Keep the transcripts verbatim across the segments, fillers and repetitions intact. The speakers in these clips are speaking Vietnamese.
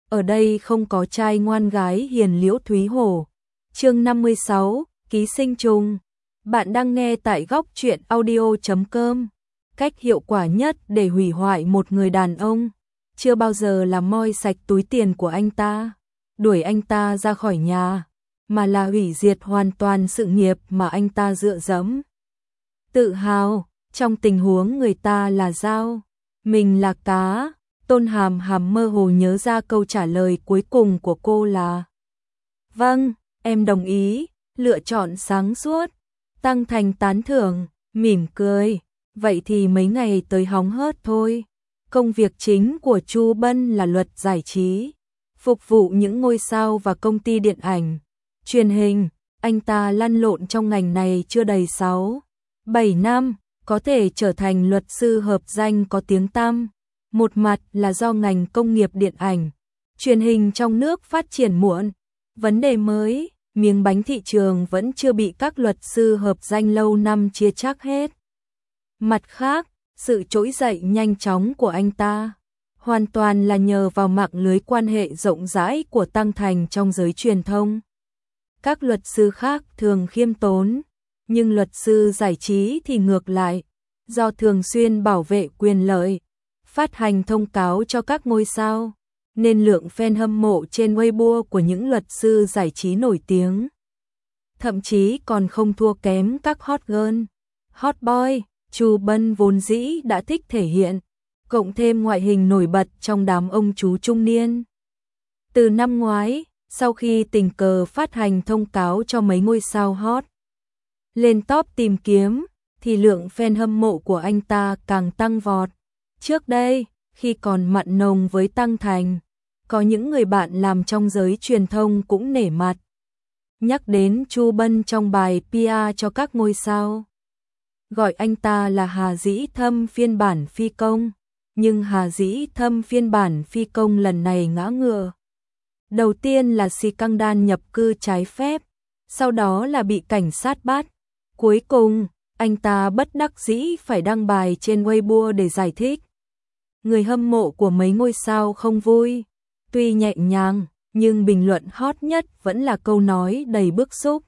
ở đây không có trai ngoan gái hiền Liễu Thúy Hổ. Chương năm mươi sáu, ký sinh trùng. Bạn đang nghe tại góc truyện audio chấm com. Cách hiệu quả nhất để hủy hoại một người đàn ông, chưa bao giờ là moi sạch túi tiền của anh ta, đuổi anh ta ra khỏi nhà, mà là hủy diệt hoàn toàn sự nghiệp mà anh ta dựa dẫm. Tự hào, trong tình huống người ta là dao, mình là cá. Tôn Hàm Hàm mơ hồ nhớ ra câu trả lời cuối cùng của cô là vâng, em đồng ý, lựa chọn sáng suốt. Tăng Thành tán thưởng, mỉm cười, vậy thì mấy ngày tới hóng hớt thôi. Công việc chính của Chu Bân là luật giải trí, phục vụ những ngôi sao và công ty điện ảnh, truyền hình. Anh ta lăn lộn trong ngành này chưa đầy sáu, bảy năm, có thể trở thành luật sư hợp danh có tiếng tăm. Một mặt là do ngành công nghiệp điện ảnh, truyền hình trong nước phát triển muộn, vấn đề mới, miếng bánh thị trường vẫn chưa bị các luật sư hợp danh lâu năm chia chắc hết. Mặt khác, sự trỗi dậy nhanh chóng của anh ta hoàn toàn là nhờ vào mạng lưới quan hệ rộng rãi của Tăng Thành trong giới truyền thông. Các luật sư khác thường khiêm tốn, nhưng luật sư giải trí thì ngược lại, do thường xuyên bảo vệ quyền lợi, phát hành thông cáo cho các ngôi sao, nên lượng fan hâm mộ trên Weibo của những luật sư giải trí nổi tiếng thậm chí còn không thua kém các hot girl, hot boy. Chu Bân vốn dĩ đã thích thể hiện, cộng thêm ngoại hình nổi bật trong đám ông chú trung niên. Từ năm ngoái, sau khi tình cờ phát hành thông cáo cho mấy ngôi sao hot lên top tìm kiếm, thì lượng fan hâm mộ của anh ta càng tăng vọt. Trước đây, khi còn mặn nồng với Tăng Thành, có những người bạn làm trong giới truyền thông cũng nể mặt nhắc đến Chu Bân trong bài pê e cho các ngôi sao, gọi anh ta là Hà Dĩ Thâm phiên bản phi công. Nhưng Hà Dĩ Thâm phiên bản phi công lần này ngã ngựa. Đầu tiên là Si Căng Đan nhập cư trái phép, sau đó là bị cảnh sát bắt. Cuối cùng, anh ta bất đắc dĩ phải đăng bài trên Weibo để giải thích. Người hâm mộ của mấy ngôi sao không vui, tuy nhẹ nhàng, nhưng bình luận hot nhất vẫn là câu nói đầy bức xúc.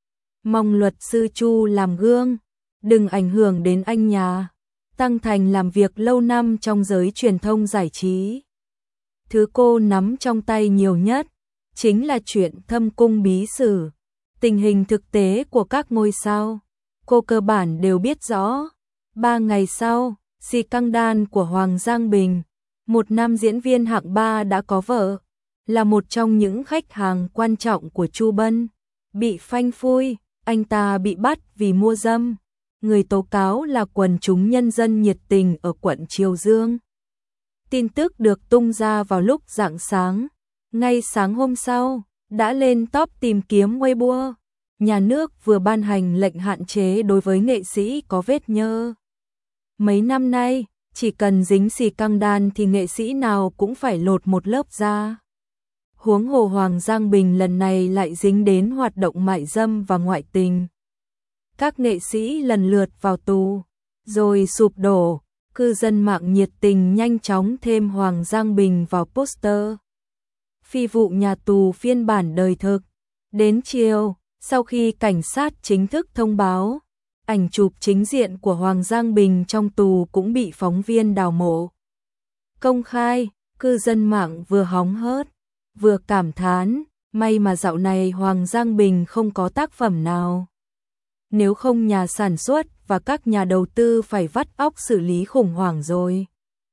Mong luật sư Chu làm gương, đừng ảnh hưởng đến anh nhà. Tăng Thành làm việc lâu năm trong giới truyền thông giải trí. Thứ cô nắm trong tay nhiều nhất chính là chuyện thâm cung bí sử. Tình hình thực tế của các ngôi sao, cô cơ bản đều biết rõ. Ba ngày sau, Si Căng Đan của Hoàng Giang Bình, một nam diễn viên hạng ba đã có vợ, là một trong những khách hàng quan trọng của Chu Bân, bị phanh phui. Anh ta bị bắt vì mua dâm. Người tố cáo là quần chúng nhân dân nhiệt tình ở quận Triều Dương. Tin tức được tung ra vào lúc rạng sáng. Ngay sáng hôm sau, đã lên top tìm kiếm Weibo. Nhà nước vừa ban hành lệnh hạn chế đối với nghệ sĩ có vết nhơ. Mấy năm nay, chỉ cần dính Si Căng Đan thì nghệ sĩ nào cũng phải lột một lớp da. Huống hồ Hoàng Giang Bình lần này lại dính đến hoạt động mại dâm và ngoại tình. Các nghệ sĩ lần lượt vào tù, rồi sụp đổ. Cư dân mạng nhiệt tình nhanh chóng thêm Hoàng Giang Bình vào poster phi vụ nhà tù phiên bản đời thực. Đến chiều, sau khi cảnh sát chính thức thông báo, ảnh chụp chính diện của Hoàng Giang Bình trong tù cũng bị phóng viên đào mộ. Công khai, cư dân mạng vừa hóng hớt, vừa cảm thán, may mà dạo này Hoàng Giang Bình không có tác phẩm nào. Nếu không nhà sản xuất và các nhà đầu tư phải vắt óc xử lý khủng hoảng rồi.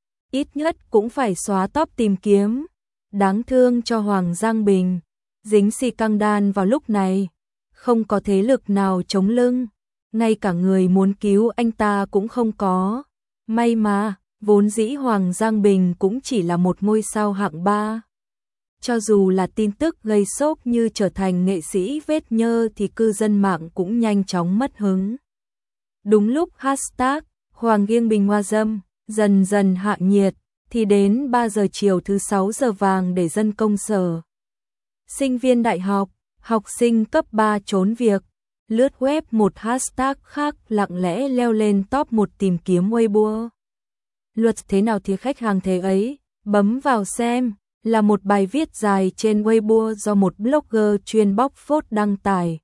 Ít nhất cũng phải xóa top tìm kiếm. Đáng thương cho Hoàng Giang Bình, dính Si Căng Đan vào lúc này, không có thế lực nào chống lưng, ngay cả người muốn cứu anh ta cũng không có. May mà, vốn dĩ Hoàng Giang Bình cũng chỉ là một ngôi sao hạng ba. Cho dù là tin tức gây sốc như trở thành nghệ sĩ vết nhơ thì cư dân mạng cũng nhanh chóng mất hứng. Đúng lúc hashtag Hoàng Giang Bình hoa dâm dần dần hạ nhiệt, thì đến ba giờ chiều thứ sáu giờ vàng để dân công sở. Sinh viên đại học, học sinh cấp ba trốn việc, lướt web một hashtag khác lặng lẽ leo lên top một tìm kiếm Weibo. Luật thế nào thì khách hàng thế ấy, bấm vào xem. là một bài viết dài trên Weibo do một blogger chuyên bóc phốt đăng tải.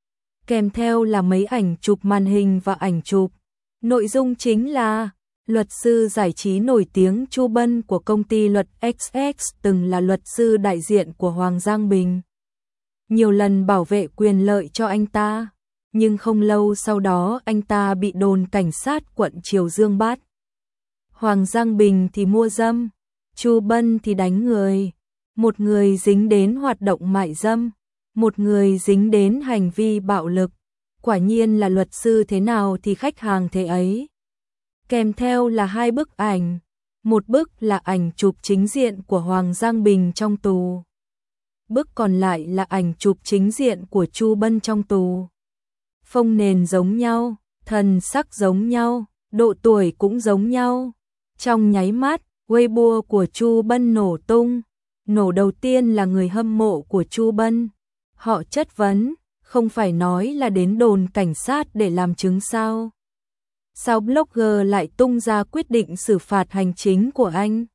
Kèm theo là mấy ảnh chụp màn hình và ảnh chụp. Nội dung chính là luật sư giải trí nổi tiếng Chu Bân của công ty luật ích ích từng là luật sư đại diện của Hoàng Giang Bình. Nhiều lần bảo vệ quyền lợi cho anh ta, nhưng không lâu sau đó anh ta bị đồn cảnh sát quận Triều Dương bắt. Hoàng Giang Bình thì mua dâm, Chu Bân thì đánh người. Một người dính đến hoạt động mại dâm, một người dính đến hành vi bạo lực. Quả nhiên là luật sư thế nào thì khách hàng thế ấy. Kèm theo là hai bức ảnh. Một bức là ảnh chụp chính diện của Hoàng Giang Bình trong tù. Bức còn lại là ảnh chụp chính diện của Chu Bân trong tù. Phông nền giống nhau, thần sắc giống nhau, độ tuổi cũng giống nhau. Trong nháy mắt, Weibo của Chu Bân nổ tung. Nổ đầu tiên là người hâm mộ của Chu Bân. Họ chất vấn, không phải nói là đến đồn cảnh sát để làm chứng sao? Sao blogger lại tung ra quyết định xử phạt hành chính của anh?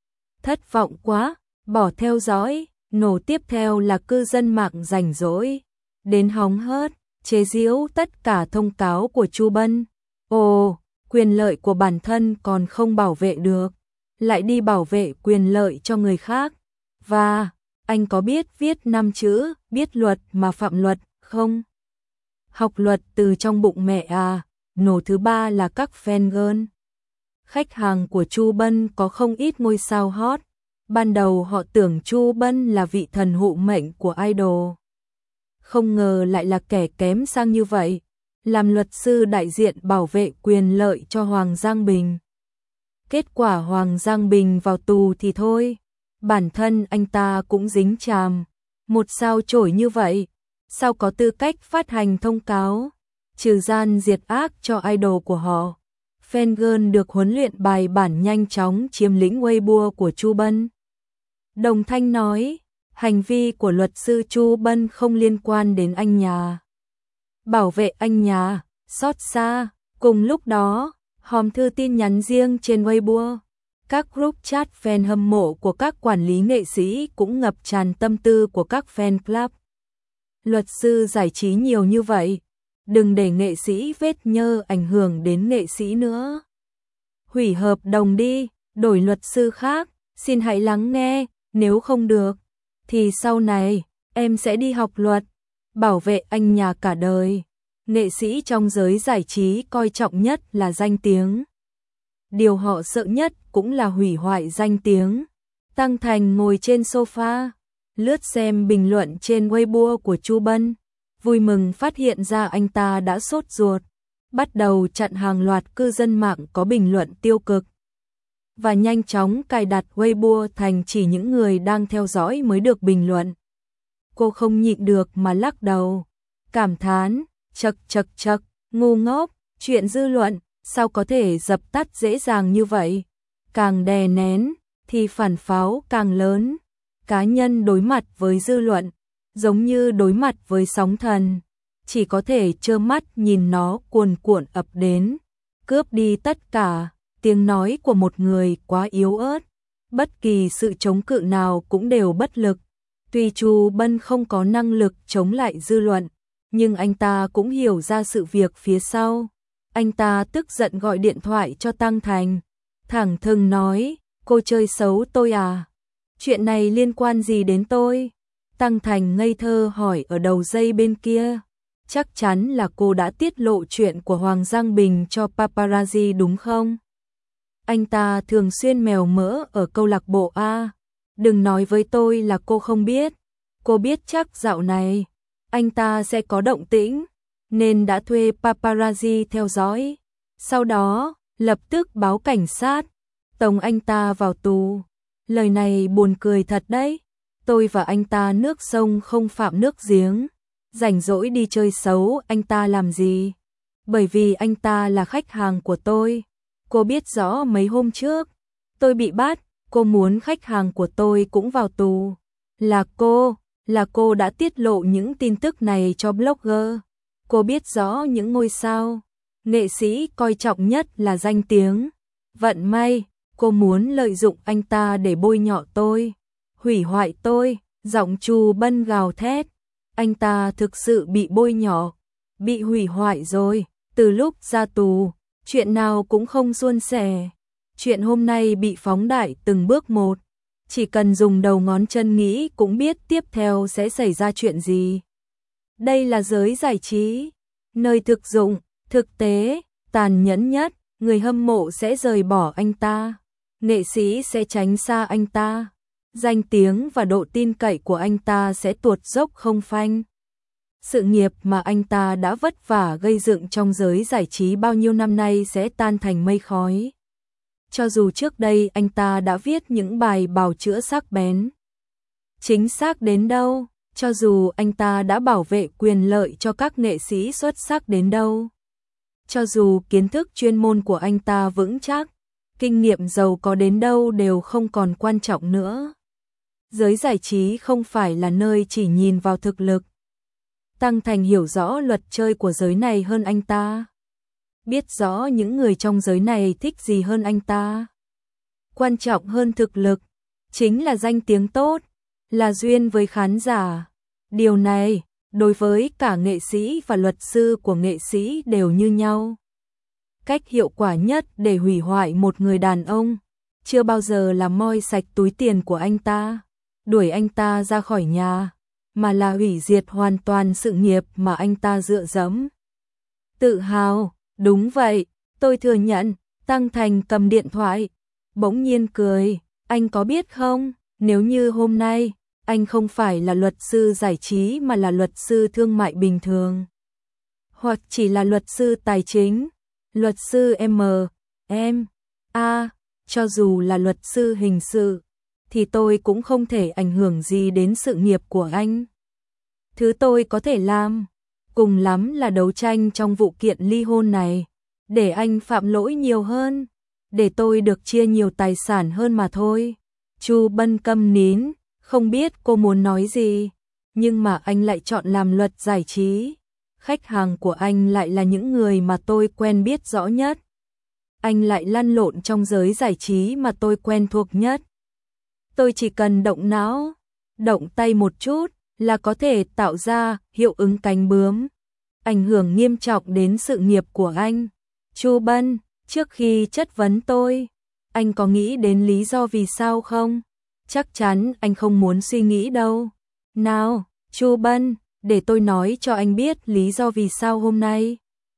Thất vọng quá, bỏ theo dõi. Nổ tiếp theo là cư dân mạng rảnh rỗi đến hóng hớt, chế giễu tất cả thông cáo của Chu Bân. Ồ, quyền lợi của bản thân còn không bảo vệ được, lại đi bảo vệ quyền lợi cho người khác. Và, anh có biết viết năm chữ, biết luật mà phạm luật, không? Học luật từ trong bụng mẹ à? Nổ thứ ba là các fan girl. Khách hàng của Chu Bân có không ít ngôi sao hot. Ban đầu họ tưởng Chu Bân là vị thần hộ mệnh của idol. Không ngờ lại là kẻ kém sang như vậy. Làm luật sư đại diện bảo vệ quyền lợi cho Hoàng Giang Bình. Kết quả Hoàng Giang Bình vào tù thì thôi. Bản thân anh ta cũng dính chàm. Một sao chổi như vậy, sao có tư cách phát hành thông cáo, trừ gian diệt ác cho idol của họ. Fan girl được huấn luyện bài bản nhanh chóng chiếm lĩnh Weibo của Chu Bân. Đồng Thanh nói, hành vi của luật sư Chu Bân không liên quan đến anh nhà. Bảo vệ anh nhà, xót xa. Cùng lúc đó, hòm thư tin nhắn riêng trên Weibo. Các group chat fan hâm mộ của các quản lý nghệ sĩ cũng ngập tràn tâm tư của các fan club. Luật sư giải trí nhiều như vậy, đừng để nghệ sĩ vết nhơ ảnh hưởng đến nghệ sĩ nữa. Hủy hợp đồng đi, đổi luật sư khác, xin hãy lắng nghe, nếu không được, thì sau này, em sẽ đi học luật, bảo vệ anh nhà cả đời. Nghệ sĩ trong giới giải trí coi trọng nhất là danh tiếng. Điều họ sợ nhất cũng là hủy hoại danh tiếng. Tăng Thành ngồi trên sofa, lướt xem bình luận trên Weibo của Chu Bân, vui mừng phát hiện ra anh ta đã sốt ruột, bắt đầu chặn hàng loạt cư dân mạng có bình luận tiêu cực. Và nhanh chóng cài đặt Weibo thành chỉ những người đang theo dõi mới được bình luận. Cô không nhịn được mà lắc đầu, cảm thán, chật chật chật, ngu ngốc, chuyện dư luận, sao có thể dập tắt dễ dàng như vậy? Càng đè nén, thì phản pháo càng lớn. Cá nhân đối mặt với dư luận, giống như đối mặt với sóng thần, chỉ có thể trơ mắt nhìn nó cuồn cuộn ập đến, cướp đi tất cả. Tiếng nói của một người quá yếu ớt, bất kỳ sự chống cự nào cũng đều bất lực. Tuy Chu Bân không có năng lực chống lại dư luận, nhưng anh ta cũng hiểu ra sự việc phía sau. Anh ta tức giận gọi điện thoại cho Tăng Thành, thẳng thừng nói, cô chơi xấu tôi à? Chuyện này liên quan gì đến tôi? Tăng Thành ngây thơ hỏi ở đầu dây bên kia, chắc chắn là cô đã tiết lộ chuyện của Hoàng Giang Bình cho paparazzi đúng không? Anh ta thường xuyên mèo mỡ ở câu lạc bộ A. Đừng nói với tôi là cô không biết. Cô biết chắc dạo này anh ta sẽ có động tĩnh, nên đã thuê paparazzi theo dõi. Sau đó, lập tức báo cảnh sát, tống anh ta vào tù. Lời này buồn cười thật đấy. Tôi và anh ta nước sông không phạm nước giếng. Rảnh rỗi đi chơi xấu anh ta làm gì? Bởi vì anh ta là khách hàng của tôi. Cô biết rõ mấy hôm trước, tôi bị bắt, cô muốn khách hàng của tôi cũng vào tù. Là cô, là cô đã tiết lộ những tin tức này cho blogger. Cô biết rõ những ngôi sao, nghệ sĩ coi trọng nhất là danh tiếng. Vận may, cô muốn lợi dụng anh ta để bôi nhọ tôi. hủy hoại tôi, giọng Chu Bân gào thét. Anh ta thực sự bị bôi nhọ, bị hủy hoại rồi, từ lúc ra tù, chuyện nào cũng không suôn sẻ. Chuyện hôm nay bị phóng đại từng bước một, chỉ cần dùng đầu ngón chân nghĩ cũng biết tiếp theo sẽ xảy ra chuyện gì. Đây là giới giải trí, nơi thực dụng, thực tế, tàn nhẫn nhất, người hâm mộ sẽ rời bỏ anh ta, nghệ sĩ sẽ tránh xa anh ta, danh tiếng và độ tin cậy của anh ta sẽ tuột dốc không phanh. Sự nghiệp mà anh ta đã vất vả gây dựng trong giới giải trí bao nhiêu năm nay sẽ tan thành mây khói. Cho dù trước đây anh ta đã viết những bài bào chữa sắc bén, chính xác đến đâu, cho dù anh ta đã bảo vệ quyền lợi cho các nghệ sĩ xuất sắc đến đâu, cho dù kiến thức chuyên môn của anh ta vững chắc, kinh nghiệm giàu có đến đâu đều không còn quan trọng nữa. Giới giải trí không phải là nơi chỉ nhìn vào thực lực. Tăng Thành hiểu rõ luật chơi của giới này hơn anh ta, biết rõ những người trong giới này thích gì hơn anh ta. Quan trọng hơn thực lực chính là danh tiếng tốt, là duyên với khán giả. Điều này, đối với cả nghệ sĩ và luật sư của nghệ sĩ đều như nhau. Cách hiệu quả nhất để hủy hoại một người đàn ông, chưa bao giờ là moi sạch túi tiền của anh ta, đuổi anh ta ra khỏi nhà, mà là hủy diệt hoàn toàn sự nghiệp mà anh ta dựa dẫm. Tự hào, đúng vậy, tôi thừa nhận. Tăng Thành cầm điện thoại, bỗng nhiên cười, anh có biết không, nếu như hôm nay, anh không phải là luật sư giải trí mà là luật sư thương mại bình thường, hoặc chỉ là luật sư tài chính, luật sư M, M, A, cho dù là luật sư hình sự, thì tôi cũng không thể ảnh hưởng gì đến sự nghiệp của anh. Thứ tôi có thể làm, cùng lắm là đấu tranh trong vụ kiện ly hôn này, để anh phạm lỗi nhiều hơn, để tôi được chia nhiều tài sản hơn mà thôi. Chu Bân câm nín, không biết cô muốn nói gì, nhưng mà anh lại chọn làm luật giải trí. Khách hàng của anh lại là những người mà tôi quen biết rõ nhất. Anh lại lăn lộn trong giới giải trí mà tôi quen thuộc nhất. Tôi chỉ cần động não, động tay một chút là có thể tạo ra hiệu ứng cánh bướm, ảnh hưởng nghiêm trọng đến sự nghiệp của anh. Chu Bân, trước khi chất vấn tôi, anh có nghĩ đến lý do vì sao không? Chắc chắn anh không muốn suy nghĩ đâu. Nào, Chu Bân, để tôi nói cho anh biết lý do vì sao hôm nay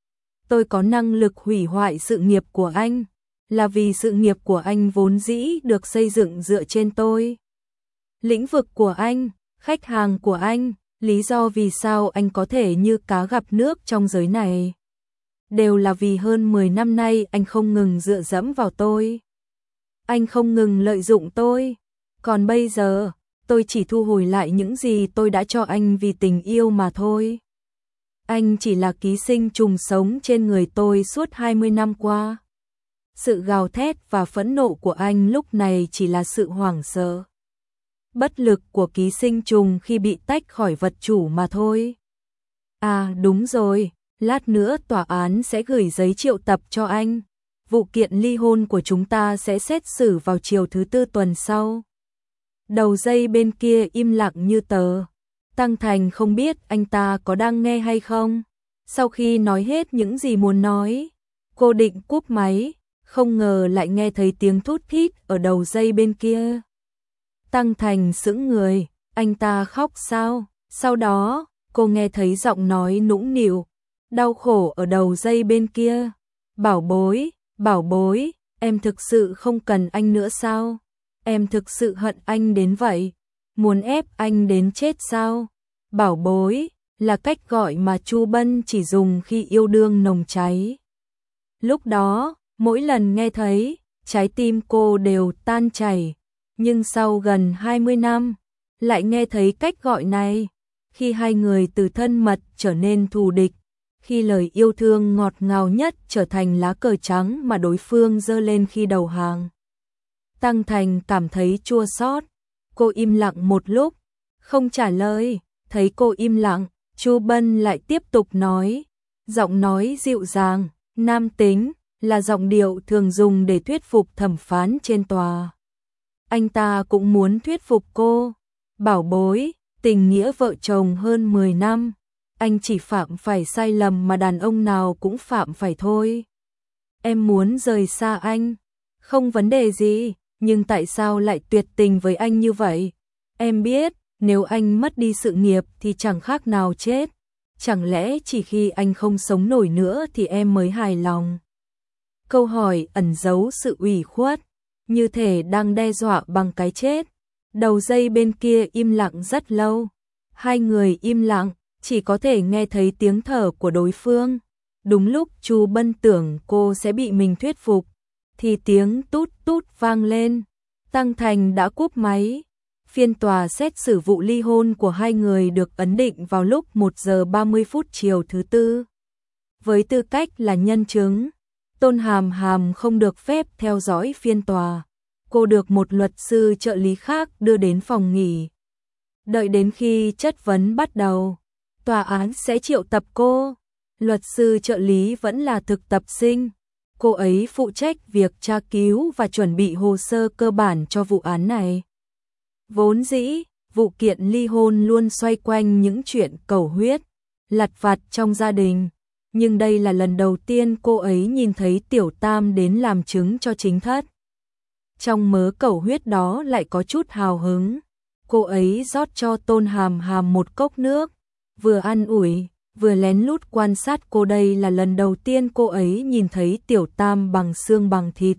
tôi có năng lực hủy hoại sự nghiệp của anh, là vì sự nghiệp của anh vốn dĩ được xây dựng dựa trên tôi. Lĩnh vực của anh, khách hàng của anh, lý do vì sao anh có thể như cá gặp nước trong giới này, đều là vì hơn mười năm nay anh không ngừng dựa dẫm vào tôi. Anh không ngừng lợi dụng tôi, còn bây giờ, tôi chỉ thu hồi lại những gì tôi đã cho anh vì tình yêu mà thôi. Anh chỉ là ký sinh trùng sống trên người tôi suốt hai mươi năm qua. Sự gào thét và phẫn nộ của anh lúc này chỉ là sự hoảng sợ, bất lực của ký sinh trùng khi bị tách khỏi vật chủ mà thôi. À đúng rồi, lát nữa tòa án sẽ gửi giấy triệu tập cho anh. Vụ kiện ly hôn của chúng ta sẽ xét xử vào chiều thứ tư tuần sau. Đầu dây bên kia im lặng như tờ. Tăng Thành không biết anh ta có đang nghe hay không. Sau khi nói hết những gì muốn nói, cô định cúp máy, không ngờ lại nghe thấy tiếng thút thít ở đầu dây bên kia. Tăng Thành sững người, anh ta khóc sao? Sau đó, cô nghe thấy giọng nói nũng nịu, đau khổ ở đầu dây bên kia. Bảo bối, bảo bối, em thực sự không cần anh nữa sao? Em thực sự hận anh đến vậy, muốn ép anh đến chết sao? Bảo bối, là cách gọi mà Chu Bân chỉ dùng khi yêu đương nồng cháy. Lúc đó, mỗi lần nghe thấy, trái tim cô đều tan chảy. Nhưng sau gần hai mươi năm, lại nghe thấy cách gọi này, khi hai người từ thân mật trở nên thù địch, khi lời yêu thương ngọt ngào nhất trở thành lá cờ trắng mà đối phương giơ lên khi đầu hàng. Tăng Thành cảm thấy chua xót, cô im lặng một lúc, không trả lời, thấy cô im lặng, Chu Bân lại tiếp tục nói, giọng nói dịu dàng, nam tính, là giọng điệu thường dùng để thuyết phục thẩm phán trên tòa. anh ta cũng muốn thuyết phục cô. Bảo bối, tình nghĩa vợ chồng hơn mười năm, anh chỉ phạm phải sai lầm mà đàn ông nào cũng phạm phải thôi. Em muốn rời xa anh, không vấn đề gì, nhưng tại sao lại tuyệt tình với anh như vậy? Em biết, nếu anh mất đi sự nghiệp thì chẳng khác nào chết. Chẳng lẽ chỉ khi anh không sống nổi nữa thì em mới hài lòng? Câu hỏi ẩn giấu sự ủy khuất, như thể đang đe dọa bằng cái chết. Đầu dây bên kia im lặng rất lâu. Hai người im lặng, chỉ có thể nghe thấy tiếng thở của đối phương. Đúng lúc Chu Bân tưởng cô sẽ bị mình thuyết phục, thì tiếng tút tút vang lên. Tăng Thành đã cúp máy. Phiên tòa xét xử vụ ly hôn của hai người được ấn định vào lúc một giờ ba mươi phút chiều thứ tư. Với tư cách là nhân chứng, Tôn Hàm Hàm không được phép theo dõi phiên tòa. Cô được một luật sư trợ lý khác đưa đến phòng nghỉ. Đợi đến khi chất vấn bắt đầu, tòa án sẽ triệu tập cô. Luật sư trợ lý vẫn là thực tập sinh. Cô ấy phụ trách việc tra cứu và chuẩn bị hồ sơ cơ bản cho vụ án này. Vốn dĩ, vụ kiện ly hôn luôn xoay quanh những chuyện cầu huyết, lặt vặt trong gia đình. Nhưng đây là lần đầu tiên cô ấy nhìn thấy Tiểu Tam đến làm chứng cho chính thất. Trong mớ cầu huyết đó lại có chút hào hứng. Cô ấy rót cho Tôn Hàm Hàm một cốc nước, vừa an ủi, vừa lén lút quan sát cô. Đây là lần đầu tiên cô ấy nhìn thấy Tiểu Tam bằng xương bằng thịt.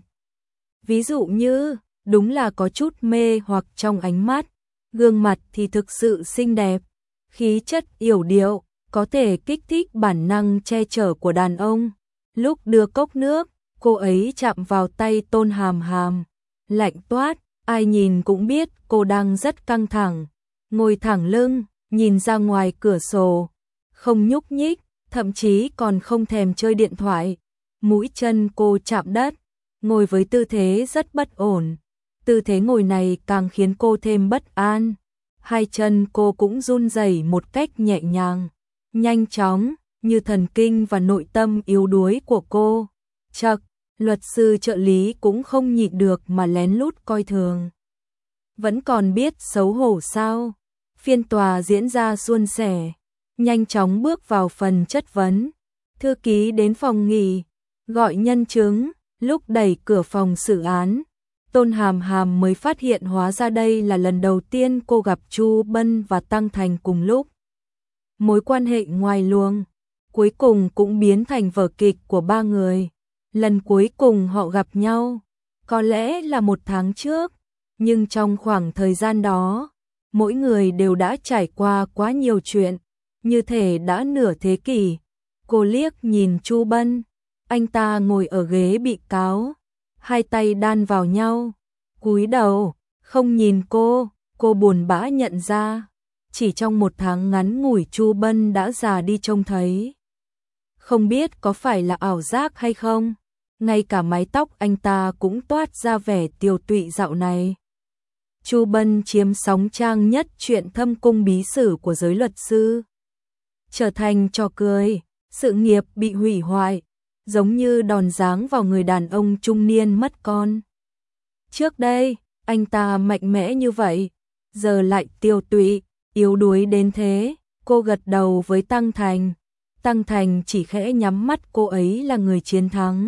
Ví dụ như, đúng là có chút mê hoặc trong ánh mắt, gương mặt thì thực sự xinh đẹp, khí chất yểu điệu, có thể kích thích bản năng che chở của đàn ông. Lúc đưa cốc nước, cô ấy chạm vào tay Tôn Hàm Hàm, lạnh toát, ai nhìn cũng biết cô đang rất căng thẳng, ngồi thẳng lưng, nhìn ra ngoài cửa sổ, không nhúc nhích, thậm chí còn không thèm chơi điện thoại. Mũi chân cô chạm đất, ngồi với tư thế rất bất ổn. Tư thế ngồi này càng khiến cô thêm bất an. Hai chân cô cũng run rẩy một cách nhẹ nhàng, nhanh chóng, như thần kinh và nội tâm yếu đuối của cô. Chậc, luật sư trợ lý cũng không nhịn được mà lén lút coi thường. Vẫn còn biết xấu hổ sao? Phiên tòa diễn ra suôn sẻ, nhanh chóng bước vào phần chất vấn. Thư ký đến phòng nghỉ, gọi nhân chứng. Lúc đẩy cửa phòng xử án, Tôn Hàm Hàm mới phát hiện hóa ra đây là lần đầu tiên cô gặp Chu Bân và Tăng Thành cùng lúc. Mối quan hệ ngoài luồng, cuối cùng cũng biến thành vở kịch của ba người. Lần cuối cùng họ gặp nhau, có lẽ là một tháng trước, nhưng trong khoảng thời gian đó, mỗi người đều đã trải qua quá nhiều chuyện, như thể đã nửa thế kỷ. Cô liếc nhìn Chu Bân, anh ta ngồi ở ghế bị cáo, hai tay đan vào nhau, cúi đầu, không nhìn cô. Cô buồn bã nhận ra, chỉ trong một tháng ngắn ngủi Chu Bân đã già đi trông thấy. Không biết có phải là ảo giác hay không, ngay cả mái tóc anh ta cũng toát ra vẻ tiều tụy dạo này. Chu Bân chiếm sóng trang nhất chuyện thâm cung bí sử của giới luật sư, trở thành trò cười, sự nghiệp bị hủy hoại, giống như đòn giáng vào người đàn ông trung niên mất con. Trước đây, anh ta mạnh mẽ như vậy, giờ lại tiều tụy, yếu đuối đến thế. Cô gật đầu với Tăng Thành. Tăng Thành chỉ khẽ nhắm mắt, cô ấy là người chiến thắng,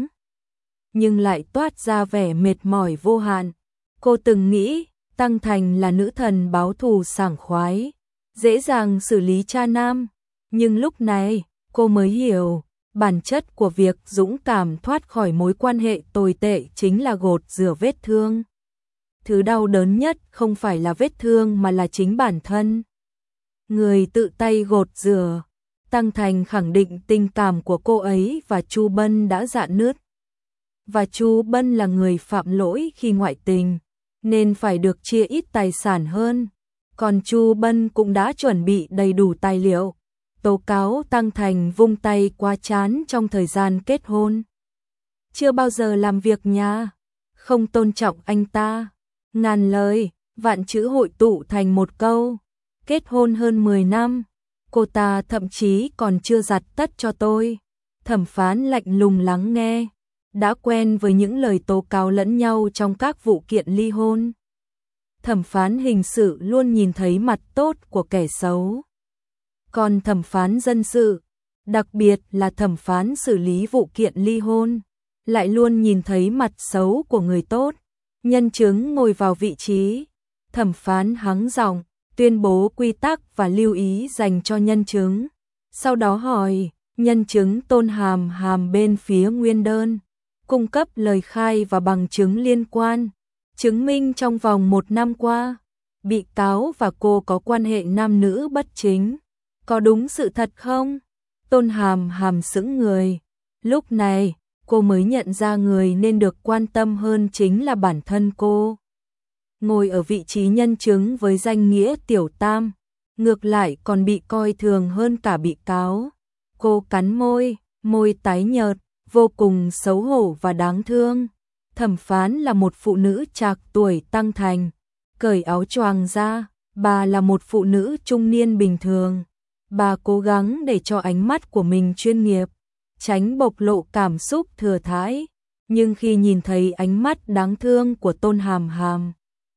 nhưng lại toát ra vẻ mệt mỏi vô hạn. Cô từng nghĩ Tăng Thành là nữ thần báo thù sảng khoái, dễ dàng xử lý cha nam, nhưng lúc này cô mới hiểu bản chất của việc dũng cảm thoát khỏi mối quan hệ tồi tệ chính là gột rửa vết thương. Thứ đau đớn nhất không phải là vết thương mà là chính bản thân người tự tay gột rửa. Tăng Thành khẳng định tình cảm của cô ấy và Chu Bân đã rạn nứt, và Chu Bân là người phạm lỗi khi ngoại tình, nên phải được chia ít tài sản hơn. Còn Chu Bân cũng đã chuẩn bị đầy đủ tài liệu tố cáo Tăng Thành vung tay quá chán trong thời gian kết hôn, chưa bao giờ làm việc nhà, không tôn trọng anh ta. Ngàn lời, vạn chữ hội tụ thành một câu: kết hôn hơn mười năm, cô ta thậm chí còn chưa giặt tất cho tôi. Thẩm phán lạnh lùng lắng nghe, đã quen với những lời tố cáo lẫn nhau trong các vụ kiện ly hôn, thẩm phán hình sự luôn nhìn thấy mặt tốt của kẻ xấu. Còn thẩm phán dân sự, đặc biệt là thẩm phán xử lý vụ kiện ly hôn, lại luôn nhìn thấy mặt xấu của người tốt. Nhân chứng ngồi vào vị trí, thẩm phán hắng giọng, tuyên bố quy tắc và lưu ý dành cho nhân chứng. Sau đó hỏi, nhân chứng Tôn Hàm Hàm bên phía nguyên đơn, cung cấp lời khai và bằng chứng liên quan, chứng minh trong vòng một năm qua, bị cáo và cô có quan hệ nam nữ bất chính. Có đúng sự thật không? Tôn Hàm Hàm sững người. Lúc này, cô mới nhận ra người nên được quan tâm hơn chính là bản thân cô. Ngồi ở vị trí nhân chứng với danh nghĩa tiểu tam, ngược lại còn bị coi thường hơn cả bị cáo. Cô cắn môi, môi tái nhợt, vô cùng xấu hổ và đáng thương. Thẩm phán là một phụ nữ trạc tuổi tăng thành, cởi áo choàng ra, bà là một phụ nữ trung niên bình thường. Bà cố gắng để cho ánh mắt của mình chuyên nghiệp, tránh bộc lộ cảm xúc thừa thãi, nhưng khi nhìn thấy ánh mắt đáng thương của Tôn Hàm Hàm,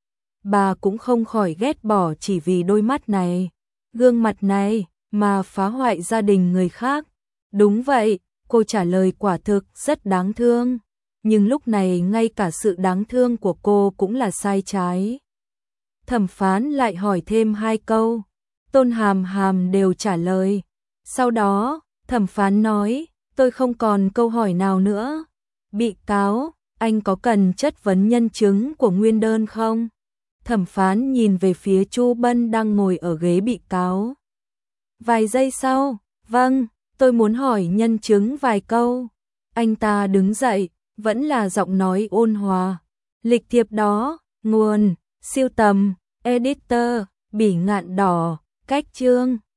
bà cũng không khỏi ghét bỏ chỉ vì đôi mắt này, gương mặt này mà phá hoại gia đình người khác. Đúng vậy, cô trả lời quả thực rất đáng thương, nhưng lúc này ngay cả sự đáng thương của cô cũng là sai trái. Thẩm phán lại hỏi thêm hai câu, Tôn Hàm Hàm đều trả lời. Sau đó, thẩm phán nói, tôi không còn câu hỏi nào nữa. Bị cáo, anh có cần chất vấn nhân chứng của nguyên đơn không? Thẩm phán nhìn về phía Chu Bân đang ngồi ở ghế bị cáo. Vài giây sau, vâng, tôi muốn hỏi nhân chứng vài câu. Anh ta đứng dậy, vẫn là giọng nói ôn hòa. Lịch thiệp đó, nguồn, siêu tầm, editor, Bỉ Ngạn Đỏ, cách chương.